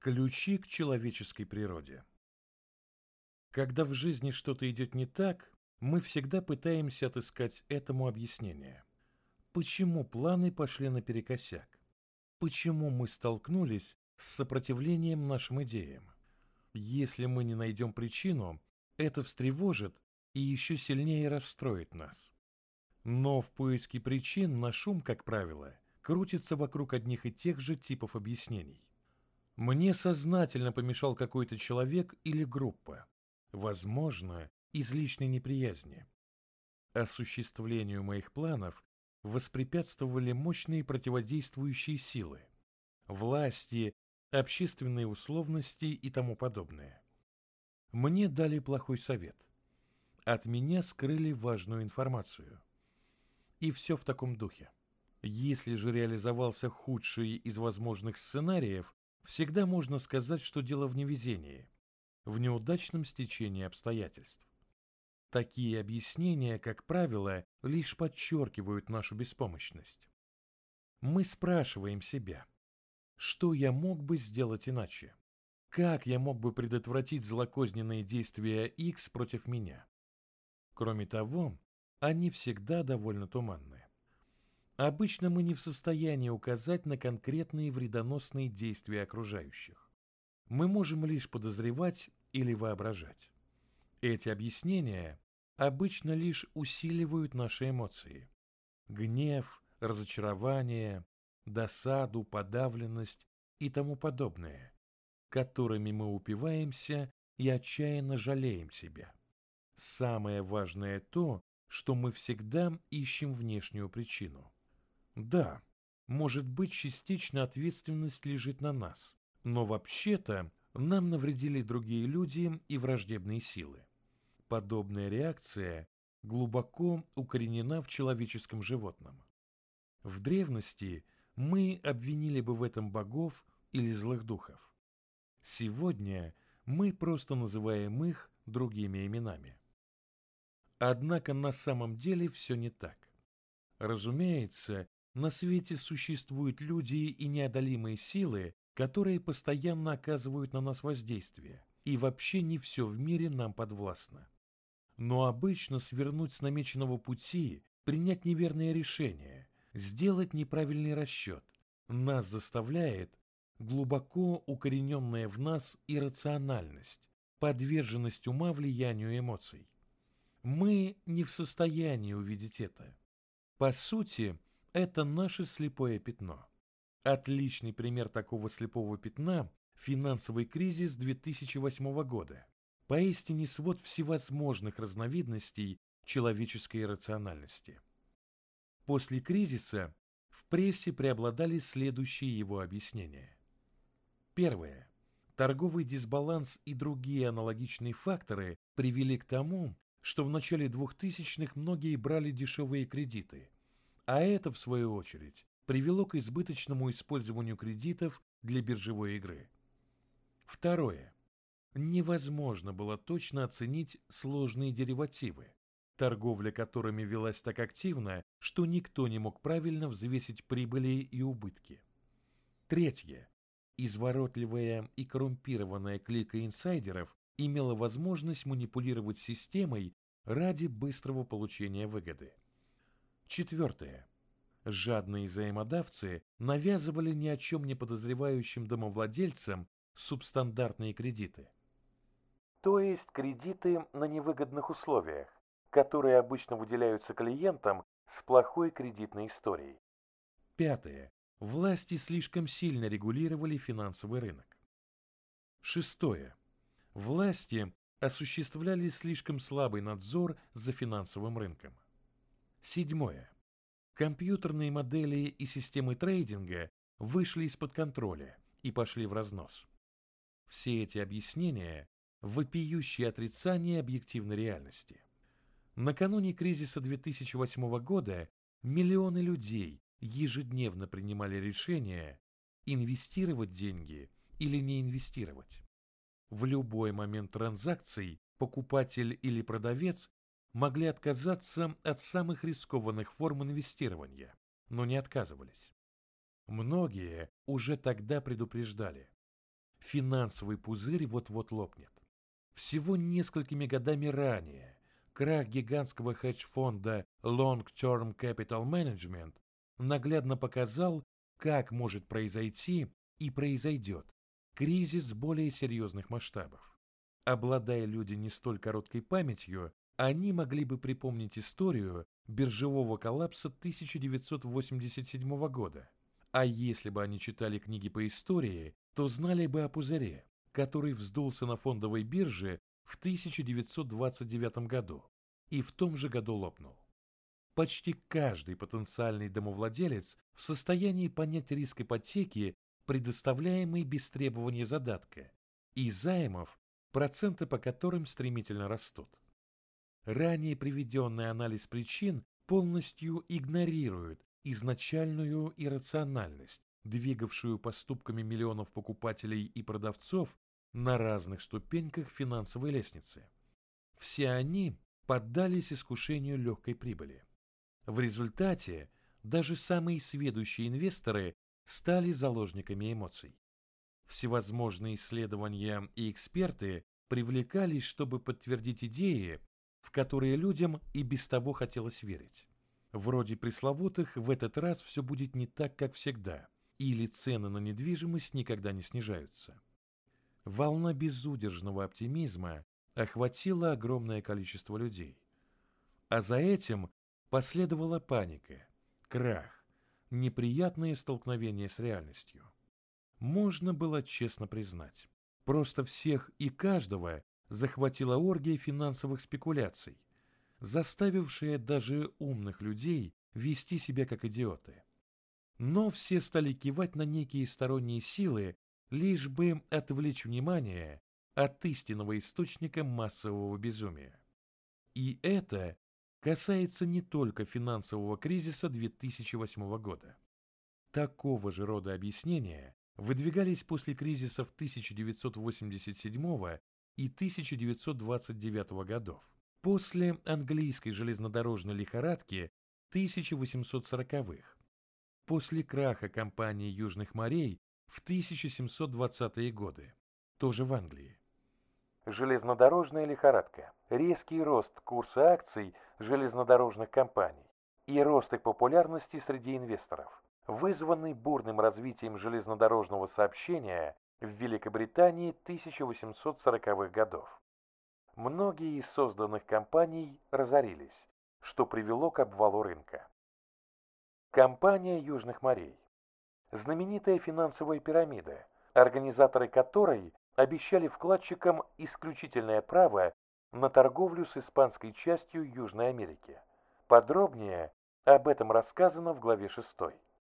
Ключи к человеческой природе. Когда в жизни что-то идет не так, мы всегда пытаемся отыскать этому объяснение. Почему планы пошли наперекосяк? Почему мы столкнулись с сопротивлением нашим идеям? Если мы не найдем причину, это встревожит и еще сильнее расстроит нас. Но в поиске причин наш ум, как правило, крутится вокруг одних и тех же типов объяснений. Мне сознательно помешал какой-то человек или группа, возможно, из личной неприязни. Осуществлению моих планов воспрепятствовали мощные противодействующие силы, власти, общественные условности и тому подобное. Мне дали плохой совет. От меня скрыли важную информацию. И все в таком духе. Если же реализовался худший из возможных сценариев, всегда можно сказать, что дело в невезении, в неудачном стечении обстоятельств. Такие объяснения, как правило, лишь подчеркивают нашу беспомощность. Мы спрашиваем себя, что я мог бы сделать иначе? Как я мог бы предотвратить злокозненные действия X против меня? Кроме того, они всегда довольно туманны. Обычно мы не в состоянии указать на конкретные вредоносные действия окружающих. Мы можем лишь подозревать или воображать. Эти объяснения обычно лишь усиливают наши эмоции. Гнев, разочарование, досаду, подавленность и тому подобное, которыми мы упиваемся и отчаянно жалеем себя. Самое важное то, что мы всегда ищем внешнюю причину. Да, может быть, частично ответственность лежит на нас, но вообще-то нам навредили другие люди и враждебные силы. Подобная реакция глубоко укоренена в человеческом животном. В древности мы обвинили бы в этом богов или злых духов. Сегодня мы просто называем их другими именами. Однако на самом деле все не так. Разумеется, на свете существуют люди и неодолимые силы, которые постоянно оказывают на нас воздействие, и вообще не все в мире нам подвластно. Но обычно свернуть с намеченного пути, принять неверное решение, сделать неправильный расчет нас заставляет глубоко укорененная в нас иррациональность, подверженность ума влиянию эмоций. Мы не в состоянии увидеть это. По сути, это наше слепое пятно. Отличный пример такого слепого пятна – финансовый кризис 2008 года. Поистине свод всевозможных разновидностей человеческой иррациональности. После кризиса в прессе преобладали следующие его объяснения. Первое. Торговый дисбаланс и другие аналогичные факторы привели к тому, что в начале 2000-х многие брали дешевые кредиты, а это, в свою очередь, привело к избыточному использованию кредитов для биржевой игры. Второе. Невозможно было точно оценить сложные деривативы, торговля которыми велась так активно, что никто не мог правильно взвесить прибыли и убытки. Третье. Изворотливая и коррумпированная клика инсайдеров имела возможность манипулировать системой ради быстрого получения выгоды. Четвертое. Жадные взаимодавцы навязывали ни о чем не подозревающим домовладельцам субстандартные кредиты. То есть кредиты на невыгодных условиях, которые обычно выделяются клиентам с плохой кредитной историей. Пятое. Власти слишком сильно регулировали финансовый рынок. Шестое. Власти осуществляли слишком слабый надзор за финансовым рынком. Седьмое. Компьютерные модели и системы трейдинга вышли из-под контроля и пошли в разнос. Все эти объяснения – вопиющее отрицание объективной реальности. Накануне кризиса 2008 года миллионы людей ежедневно принимали решение инвестировать деньги или не инвестировать. В любой момент транзакций покупатель или продавец могли отказаться от самых рискованных форм инвестирования, но не отказывались. Многие уже тогда предупреждали. финансовый пузырь вот-вот лопнет. Всего несколькими годами ранее крах гигантского хедж-фонда Long Term Capital Management наглядно показал, как может произойти и произойдет кризис более серьезных масштабов. Обладая люди не столь короткой памятью, они могли бы припомнить историю биржевого коллапса 1987 года. А если бы они читали книги по истории, то знали бы о пузыре, который вздулся на фондовой бирже в 1929 году и в том же году лопнул. Почти каждый потенциальный домовладелец в состоянии понять риск ипотеки, предоставляемый без требования задатка, и займов, проценты по которым стремительно растут. Ранее приведенный анализ причин полностью игнорирует изначальную иррациональность, двигавшую поступками миллионов покупателей и продавцов на разных ступеньках финансовой лестницы. Все они поддались искушению легкой прибыли. В результате даже самые сведущие инвесторы стали заложниками эмоций. Всевозможные исследования и эксперты привлекались, чтобы подтвердить идеи, в которые людям и без того хотелось верить. Вроде пресловутых «в этот раз все будет не так, как всегда», или цены на недвижимость никогда не снижаются. Волна безудержного оптимизма охватила огромное количество людей. А за этим последовала паника, крах, неприятные столкновения с реальностью. Можно было честно признать, просто всех и каждого захватила оргия финансовых спекуляций, заставившая даже умных людей вести себя как идиоты. Но все стали кивать на некие сторонние силы, лишь бы отвлечь внимание от истинного источника массового безумия. И это касается не только финансового кризиса 2008 года. Такого же рода объяснения выдвигались после кризисов 1987 и 1929 годов, после английской железнодорожной лихорадки 1840-х, после краха компании Южных морей в 1720-е годы, тоже в Англии. Железнодорожная лихорадка – резкий рост курса акций железнодорожных компаний и рост их популярности среди инвесторов, вызванный бурным развитием железнодорожного сообщения в Великобритании 1840-х годов. Многие из созданных компаний разорились, что привело к обвалу рынка. Компания Южных морей – знаменитая финансовая пирамида, организаторы которой обещали вкладчикам исключительное право на торговлю с испанской частью Южной Америки. Подробнее об этом рассказано в главе 6.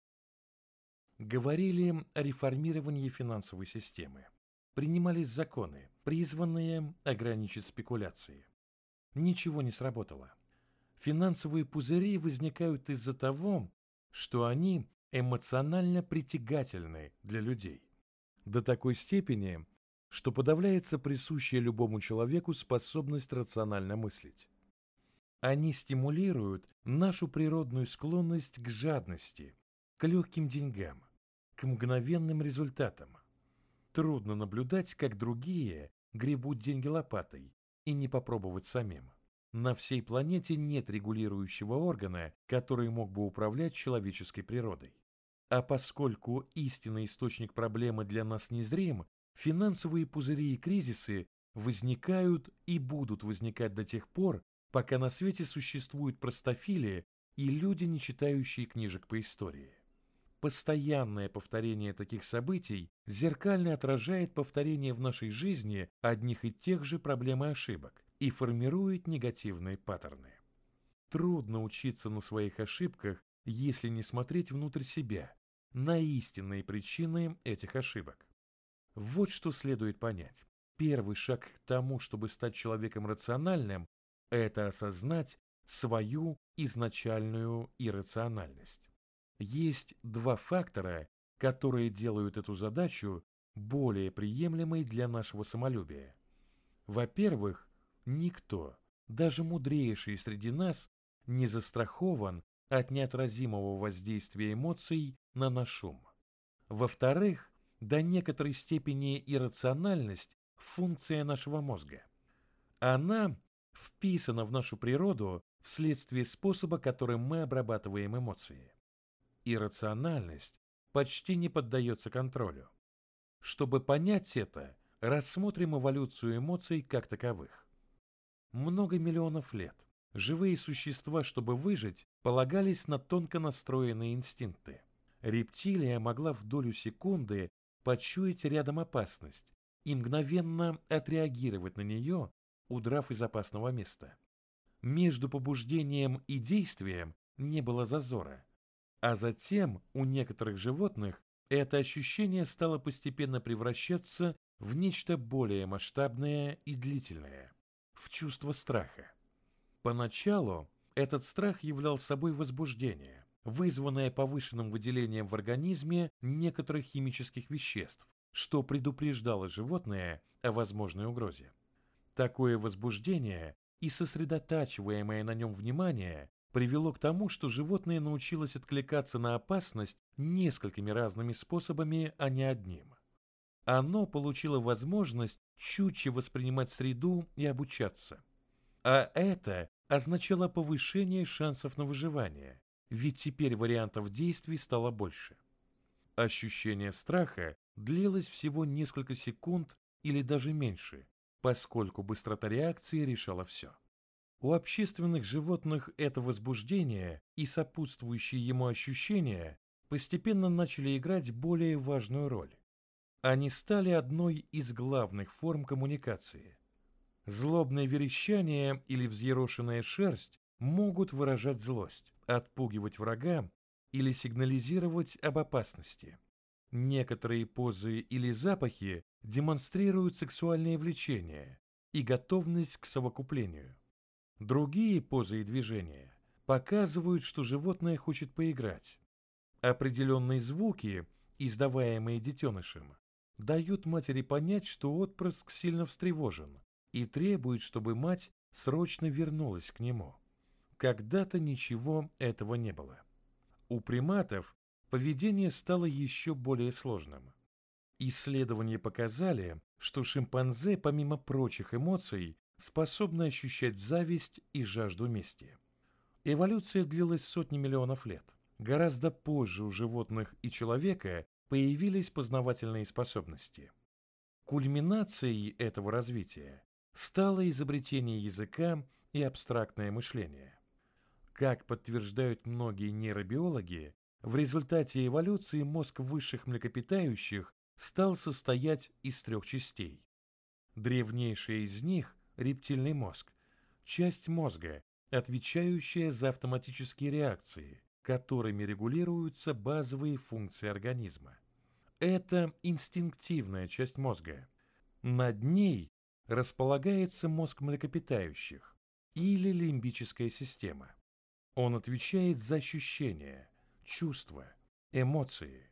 Говорили о реформировании финансовой системы. Принимались законы, призванные ограничить спекуляции. Ничего не сработало. Финансовые пузыри возникают из-за того, что они эмоционально притягательны для людей. До такой степени, что подавляется присущая любому человеку способность рационально мыслить. Они стимулируют нашу природную склонность к жадности, к легким деньгам, к мгновенным результатам. Трудно наблюдать, как другие гребут деньги лопатой и не попробовать самим. На всей планете нет регулирующего органа, который мог бы управлять человеческой природой. А поскольку истинный источник проблемы для нас незрим, финансовые пузыри и кризисы возникают и будут возникать до тех пор, пока на свете существуют простофили и люди, не читающие книжек по истории. Постоянное повторение таких событий зеркально отражает повторение в нашей жизни одних и тех же проблем и ошибок и формирует негативные паттерны. Трудно учиться на своих ошибках, если не смотреть внутрь себя, на истинные причины этих ошибок. Вот что следует понять. Первый шаг к тому, чтобы стать человеком рациональным, это осознать свою изначальную иррациональность. Есть два фактора, которые делают эту задачу более приемлемой для нашего самолюбия. Во-первых, никто, даже мудрейший среди нас, не застрахован от неотразимого воздействия эмоций на наш ум. Во-вторых, до некоторой степени иррациональность – функция нашего мозга. Она вписана в нашу природу вследствие способа, которым мы обрабатываем эмоции. Иррациональность почти не поддается контролю. Чтобы понять это, рассмотрим эволюцию эмоций как таковых. Много миллионов лет живые существа, чтобы выжить, полагались на тонко настроенные инстинкты. Рептилия могла в долю секунды почуять рядом опасность и мгновенно отреагировать на нее, удрав из опасного места. Между побуждением и действием не было зазора, а затем у некоторых животных это ощущение стало постепенно превращаться в нечто более масштабное и длительное, в чувство страха. Поначалу этот страх являл собой возбуждение, вызванное повышенным выделением в организме некоторых химических веществ, что предупреждало животное о возможной угрозе. Такое возбуждение и сосредотачиваемое на нем внимание привело к тому, что животное научилось откликаться на опасность несколькими разными способами, а не одним. Оно получило возможность чутье воспринимать среду и обучаться. А это означало повышение шансов на выживание, ведь теперь вариантов действий стало больше. Ощущение страха длилось всего несколько секунд или даже меньше, поскольку быстрота реакции решала все. У общественных животных это возбуждение и сопутствующие ему ощущения постепенно начали играть более важную роль. Они стали одной из главных форм коммуникации. Злобное верещание или взъерошенная шерсть могут выражать злость, отпугивать врага или сигнализировать об опасности. Некоторые позы или запахи демонстрируют сексуальное влечение и готовность к совокуплению. Другие позы и движения показывают, что животное хочет поиграть. Определенные звуки, издаваемые детенышем, дают матери понять, что отпрыск сильно встревожен и требует, чтобы мать срочно вернулась к нему. Когда-то ничего этого не было. У приматов поведение стало еще более сложным. Исследования показали, что шимпанзе, помимо прочих эмоций, способны ощущать зависть и жажду мести. Эволюция длилась сотни миллионов лет. Гораздо позже у животных и человека появились познавательные способности. Кульминацией этого развития стало изобретение языка и абстрактное мышление. Как подтверждают многие нейробиологи, в результате эволюции мозг высших млекопитающих стал состоять из 3 частей. Древнейшая из них – рептильный мозг, часть мозга, отвечающая за автоматические реакции, которыми регулируются базовые функции организма. Это инстинктивная часть мозга. Над ней располагается мозг млекопитающих или лимбическая система. Он отвечает за ощущения, чувства, эмоции.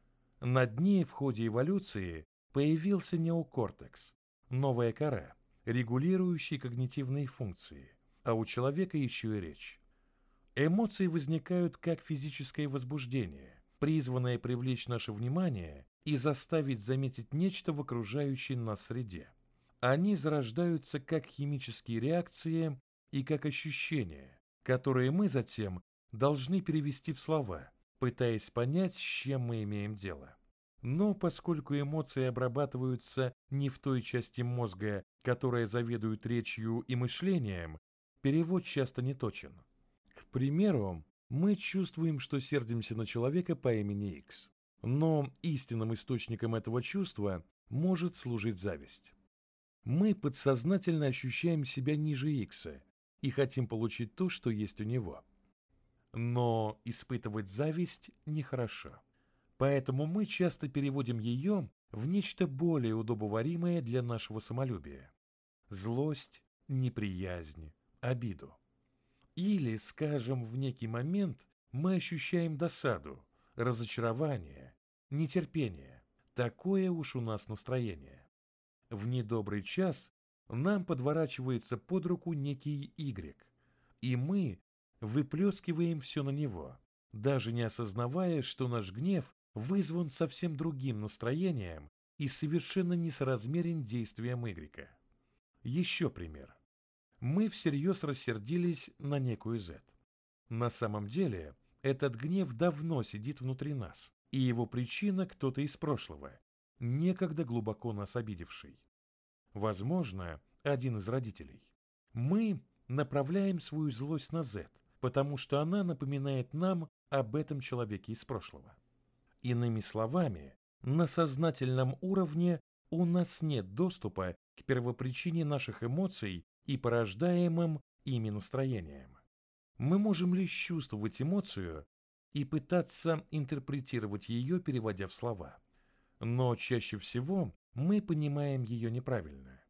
Над ней в ходе эволюции появился неокортекс, новая кора, регулирующая когнитивные функции, а у человека еще и речь. Эмоции возникают как физическое возбуждение, призванное привлечь наше внимание и заставить заметить нечто в окружающей нас среде. Они зарождаются как химические реакции и как ощущения, которые мы затем должны перевести в слова, пытаясь понять, с чем мы имеем дело. Но поскольку эмоции обрабатываются не в той части мозга, которая заведует речью и мышлением, перевод часто неточен. К примеру, мы чувствуем, что сердимся на человека по имени X, но истинным источником этого чувства может служить зависть. Мы подсознательно ощущаем себя ниже X и хотим получить то, что есть у него. Но испытывать зависть нехорошо. Поэтому мы часто переводим ее в нечто более удобоваримое для нашего самолюбия. Злость, неприязнь, обиду. Или, скажем, в некий момент мы ощущаем досаду, разочарование, нетерпение. Такое уж у нас настроение. В недобрый час нам подворачивается под руку некий Y, и мы выплескиваем все на него, даже не осознавая, что наш гнев вызван совсем другим настроением и совершенно несоразмерен действиям Y. Еще пример. Мы всерьез рассердились на некую Z. На самом деле, этот гнев давно сидит внутри нас, и его причина кто-то из прошлого, некогда глубоко нас обидевший. Возможно, один из родителей. Мы направляем свою злость на Z, потому что она напоминает нам об этом человеке из прошлого. Иными словами, на сознательном уровне у нас нет доступа к первопричине наших эмоций и порождаемым ими настроениям. Мы можем лишь чувствовать эмоцию и пытаться интерпретировать ее, переводя в слова. Но чаще всего мы понимаем ее неправильно.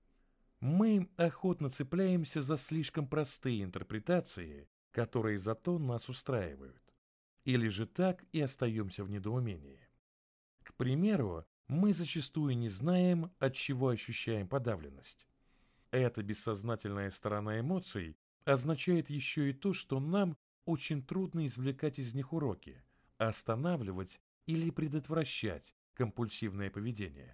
Мы охотно цепляемся за слишком простые интерпретации, которые зато нас устраивают. Или же так и остаемся в недоумении. К примеру, мы зачастую не знаем, от чего ощущаем подавленность. Эта бессознательная сторона эмоций означает еще и то, что нам очень трудно извлекать из них уроки, останавливать или предотвращать компульсивное поведение.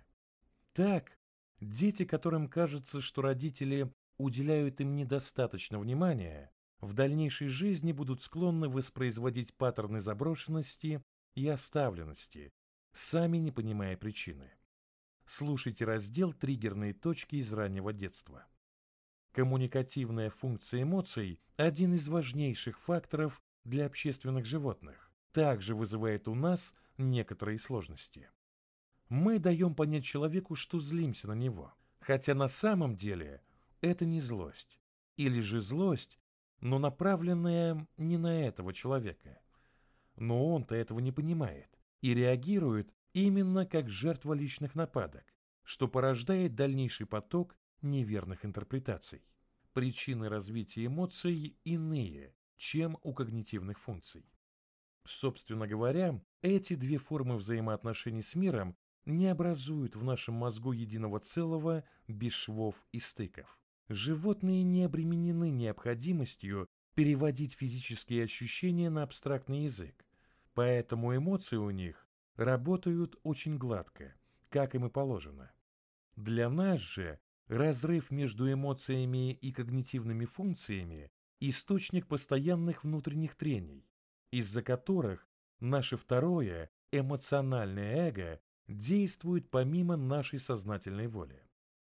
Так, дети, которым кажется, что родители уделяют им недостаточно внимания, в дальнейшей жизни будут склонны воспроизводить паттерны заброшенности и оставленности, сами не понимая причины. Слушайте раздел «Триггерные точки из раннего детства». Коммуникативная функция эмоций – один из важнейших факторов для общественных животных, также вызывает у нас некоторые сложности. Мы даем понять человеку, что злимся на него, хотя на самом деле это не злость, или же злость, но направленная не на этого человека. Но он-то этого не понимает и реагирует именно как жертва личных нападок, что порождает дальнейший поток неверных интерпретаций. Причины развития эмоций иные, чем у когнитивных функций. Собственно говоря, эти две формы взаимоотношений с миром не образуют в нашем мозгу единого целого без швов и стыков. Животные не обременены необходимостью переводить физические ощущения на абстрактный язык, поэтому эмоции у них работают очень гладко, как им и положено. Для нас же разрыв между эмоциями и когнитивными функциями – источник постоянных внутренних трений, из-за которых наше второе, эмоциональное эго, действует помимо нашей сознательной воли.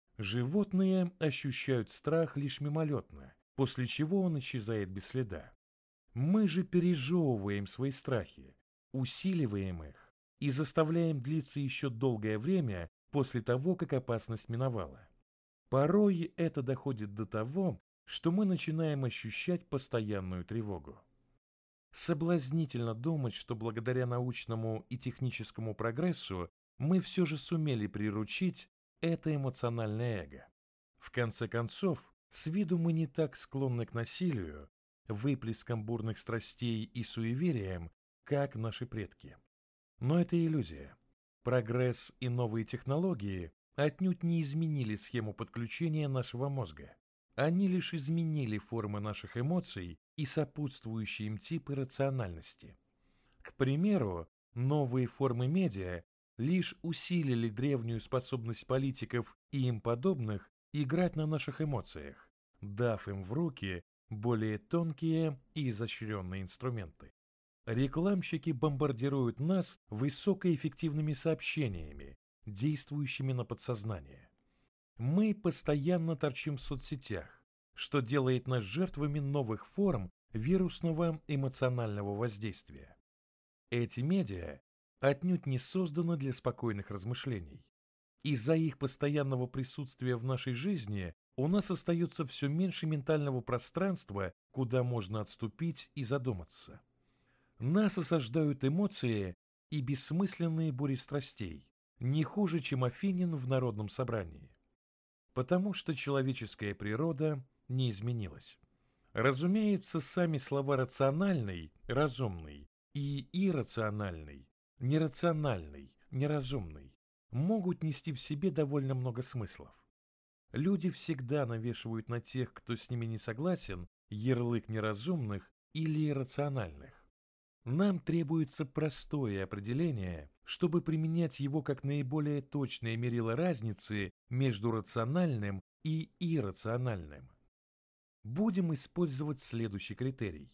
Животные ощущают страх лишь мимолетно, после чего он исчезает без следа. Мы же пережевываем свои страхи, усиливаем их и заставляем длиться еще долгое время после того, как опасность миновала. Порой это доходит до того, что мы начинаем ощущать постоянную тревогу. Соблазнительно думать, что благодаря научному и техническому прогрессу мы все же сумели приручить это эмоциональное эго. В конце концов, с виду мы не так склонны к насилию, выплескам бурных страстей и суевериям, как наши предки. Но это иллюзия. Прогресс и новые технологии отнюдь не изменили схему подключения нашего мозга. Они лишь изменили формы наших эмоций и сопутствующие им типы рациональности. К примеру, новые формы медиа лишь усилили древнюю способность политиков и им подобных играть на наших эмоциях, дав им в руки более тонкие и изощренные инструменты. Рекламщики бомбардируют нас высокоэффективными сообщениями, действующими на подсознание. Мы постоянно торчим в соцсетях, что делает нас жертвами новых форм вирусного эмоционального воздействия. Эти медиа отнюдь не созданы для спокойных размышлений. Из-за их постоянного присутствия в нашей жизни у нас остается все меньше ментального пространства, куда можно отступить и задуматься. Нас осаждают эмоции и бессмысленные бури страстей, не хуже, чем Афинин в народном собрании. Потому что человеческая природа не изменилась. Разумеется, сами слова «рациональный», «разумный» и «иррациональный», «нерациональный», «неразумный» могут нести в себе довольно много смыслов. Люди всегда навешивают на тех, кто с ними не согласен, ярлык неразумных или иррациональных. Нам требуется простое определение, чтобы применять его как наиболее точное мерило разницы между рациональным и иррациональным. Будем использовать следующий критерий.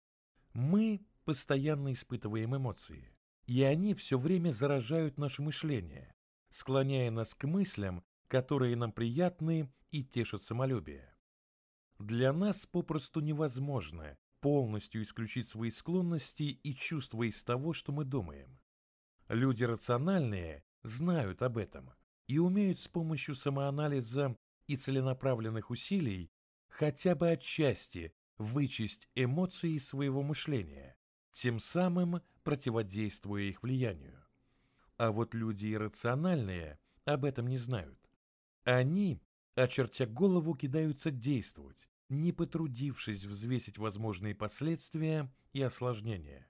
Мы постоянно испытываем эмоции, и они все время заражают наше мышление, склоняя нас к мыслям, которые нам приятны и тешат самолюбие. Для нас попросту невозможно полностью исключить свои склонности и чувства из того, что мы думаем. Люди рациональные знают об этом и умеют с помощью самоанализа и целенаправленных усилий хотя бы отчасти вычесть эмоции из своего мышления, тем самым противодействуя их влиянию. А вот люди иррациональные об этом не знают. Они, очертя голову, кидаются действовать, не потрудившись взвесить возможные последствия и осложнения.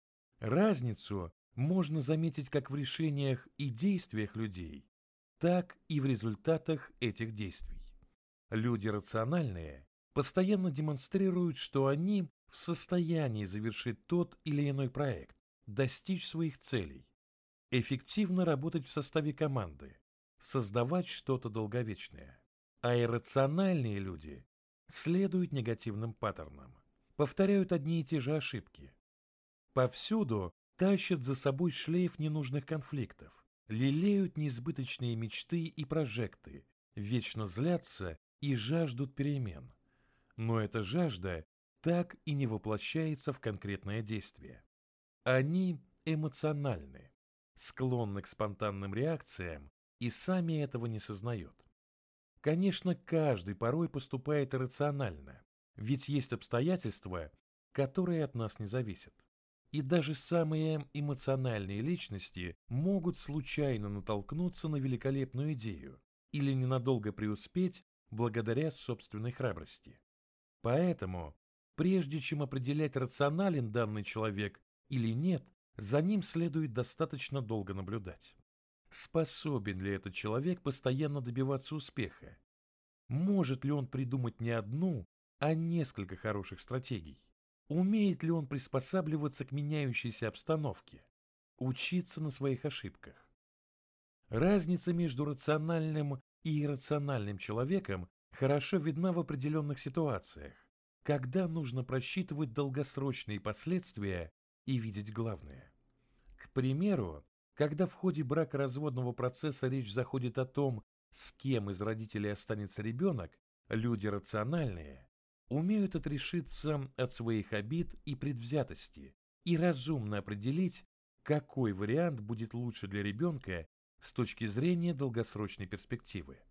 Разницу можно заметить как в решениях и действиях людей, так и в результатах этих действий. Люди рациональные постоянно демонстрируют, что они в состоянии завершить тот или иной проект, достичь своих целей, эффективно работать в составе команды, создавать что-то долговечное. А иррациональные люди следуют негативным паттернам, повторяют одни и те же ошибки. Повсюду тащат за собой шлейф ненужных конфликтов, лелеют несбыточные мечты и прожекты, вечно злятся и жаждут перемен. Но эта жажда так и не воплощается в конкретное действие. Они эмоциональны, склонны к спонтанным реакциям и сами этого не сознают. Конечно, каждый порой поступает иррационально, ведь есть обстоятельства, которые от нас не зависят. И даже самые эмоциональные личности могут случайно натолкнуться на великолепную идею или ненадолго преуспеть благодаря собственной храбрости. Поэтому, прежде чем определять, рационален данный человек или нет, за ним следует достаточно долго наблюдать. Способен ли этот человек постоянно добиваться успеха? Может ли он придумать не одну, а несколько хороших стратегий? Умеет ли он приспосабливаться к меняющейся обстановке? Учиться на своих ошибках? Разница между рациональным и иррациональным человеком хорошо видна в определенных ситуациях, когда нужно просчитывать долгосрочные последствия и видеть главное. К примеру, когда в ходе бракоразводного процесса речь заходит о том, с кем из родителей останется ребенок, люди рациональные умеют отрешиться от своих обид и предвзятости и разумно определить, какой вариант будет лучше для ребенка с точки зрения долгосрочной перспективы.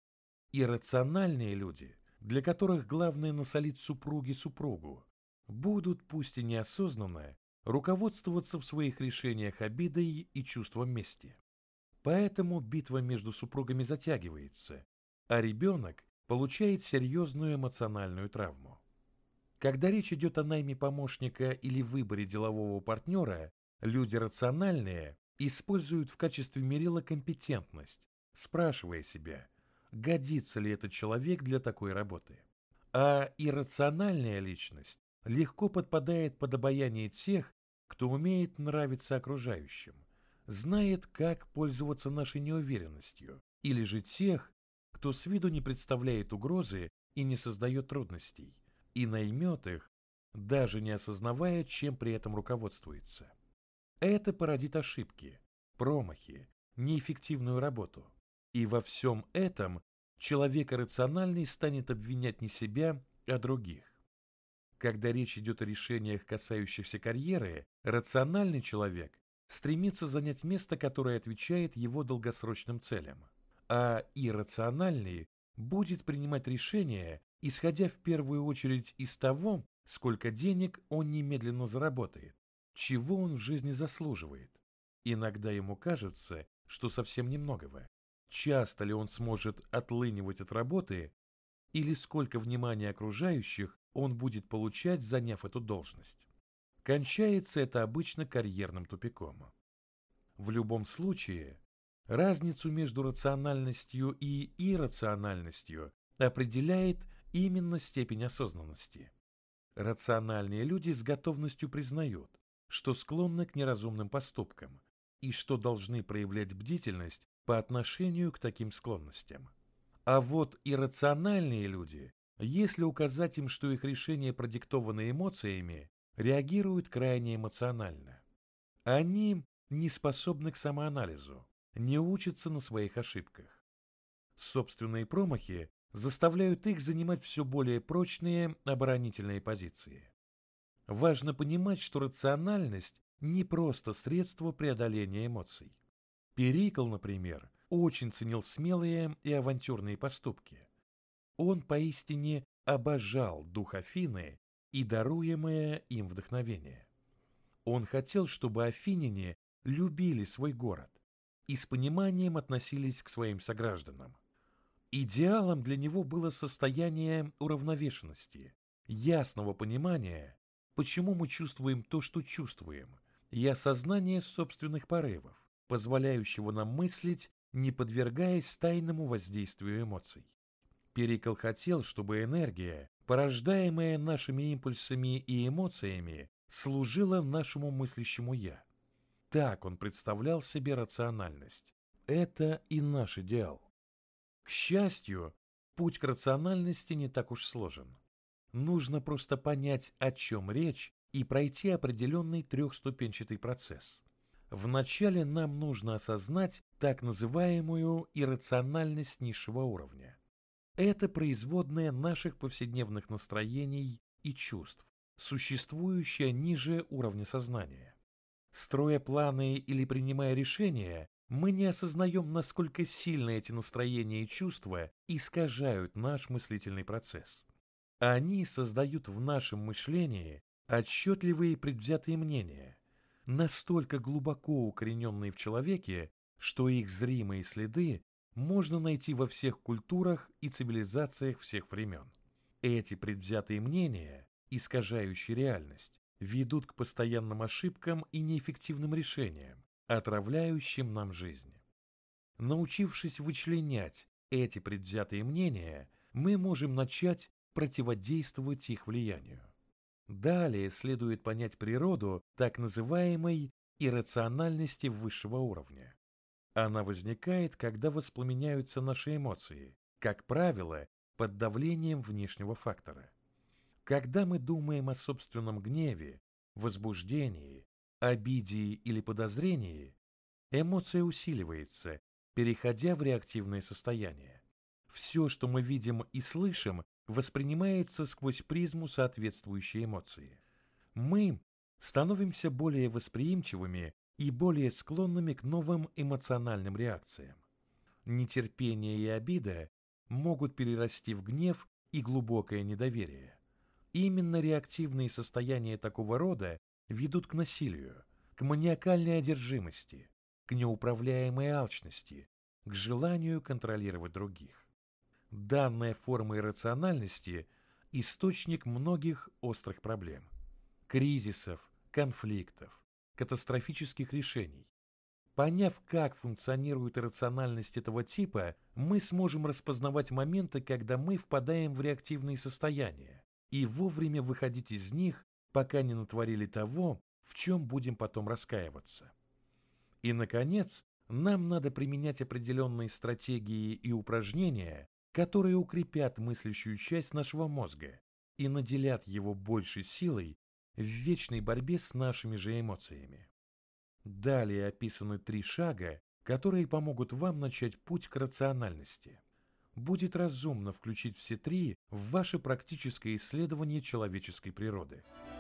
Иррациональные люди, для которых главное насолить супруге супругу, будут, пусть и неосознанно, руководствоваться в своих решениях обидой и чувством мести. Поэтому битва между супругами затягивается, а ребенок получает серьезную эмоциональную травму. Когда речь идет о найме помощника или выборе делового партнера, люди рациональные используют в качестве мерила компетентность, спрашивая себя, годится ли этот человек для такой работы. А иррациональная личность легко подпадает под обаяние тех, кто умеет нравиться окружающим, знает, как пользоваться нашей неуверенностью, или же тех, кто с виду не представляет угрозы и не создает трудностей, и наймет их, даже не осознавая, чем при этом руководствуется. Это породит ошибки, промахи, неэффективную работу. И во всем этом человек рациональный станет обвинять не себя, а других. Когда речь идет о решениях, касающихся карьеры, рациональный человек стремится занять место, которое отвечает его долгосрочным целям, а иррациональный будет принимать решения, исходя в первую очередь из того, сколько денег он немедленно заработает, чего он в жизни заслуживает. Иногда ему кажется, что совсем немногого. Часто ли он сможет отлынивать от работы, или сколько внимания окружающих он будет получать, заняв эту должность. Кончается это обычно карьерным тупиком. В любом случае, разницу между рациональностью и иррациональностью определяет именно степень осознанности. Рациональные люди с готовностью признают, что склонны к неразумным поступкам, и что должны проявлять бдительность по отношению к таким склонностям. А вот иррациональные люди, если указать им, что их решения продиктованы эмоциями, реагируют крайне эмоционально. Они не способны к самоанализу, не учатся на своих ошибках. Собственные промахи заставляют их занимать все более прочные оборонительные позиции. Важно понимать, что рациональность не просто средство преодоления эмоций. Перикл, например, очень ценил смелые и авантюрные поступки. Он поистине обожал дух Афины и даруемое им вдохновение. Он хотел, чтобы афиняне любили свой город и с пониманием относились к своим согражданам. Идеалом для него было состояние уравновешенности, ясного понимания, почему мы чувствуем то, что чувствуем, и осознание собственных порывов, позволяющего нам мыслить, не подвергаясь тайному воздействию эмоций. Перикл хотел, чтобы энергия, порождаемая нашими импульсами и эмоциями, служила нашему мыслящему «я». Так он представлял себе рациональность. Это и наш идеал. К счастью, путь к рациональности не так уж сложен. Нужно просто понять, о чем речь, и пройти определенный трехступенчатый процесс. Вначале нам нужно осознать так называемую иррациональность низшего уровня. Это производная наших повседневных настроений и чувств, существующая ниже уровня сознания. Строя планы или принимая решения, мы не осознаем, насколько сильно эти настроения и чувства искажают наш мыслительный процесс. Они создают в нашем мышлении отчетливые предвзятые мнения, настолько глубоко укорененные в человеке, что их зримые следы можно найти во всех культурах и цивилизациях всех времен. Эти предвзятые мнения, искажающие реальность, ведут к постоянным ошибкам и неэффективным решениям, отравляющим нам жизнь. Научившись вычленять эти предвзятые мнения, мы можем начать противодействовать их влиянию. Далее следует понять природу так называемой иррациональности высшего уровня. Она возникает, когда воспламеняются наши эмоции, как правило, под давлением внешнего фактора. Когда мы думаем о собственном гневе, возбуждении, обиде или подозрении, эмоция усиливается, переходя в реактивное состояние. Все, что мы видим и слышим, воспринимается сквозь призму соответствующей эмоции. Мы становимся более восприимчивыми и более склонными к новым эмоциональным реакциям. Нетерпение и обида могут перерасти в гнев и глубокое недоверие. Именно реактивные состояния такого рода ведут к насилию, к маниакальной одержимости, к неуправляемой алчности, к желанию контролировать других. Данная форма иррациональности – источник многих острых проблем, кризисов, конфликтов, катастрофических решений. Поняв, как функционирует иррациональность этого типа, мы сможем распознавать моменты, когда мы впадаем в реактивные состояния, и вовремя выходить из них, пока не натворили того, в чем будем потом раскаиваться. И, наконец, нам надо применять определенные стратегии и упражнения, которые укрепят мыслящую часть нашего мозга и наделят его большей силой в вечной борьбе с нашими же эмоциями. Далее описаны 3 шага, которые помогут вам начать путь к рациональности. Будет разумно включить все 3 в ваше практическое исследование человеческой природы.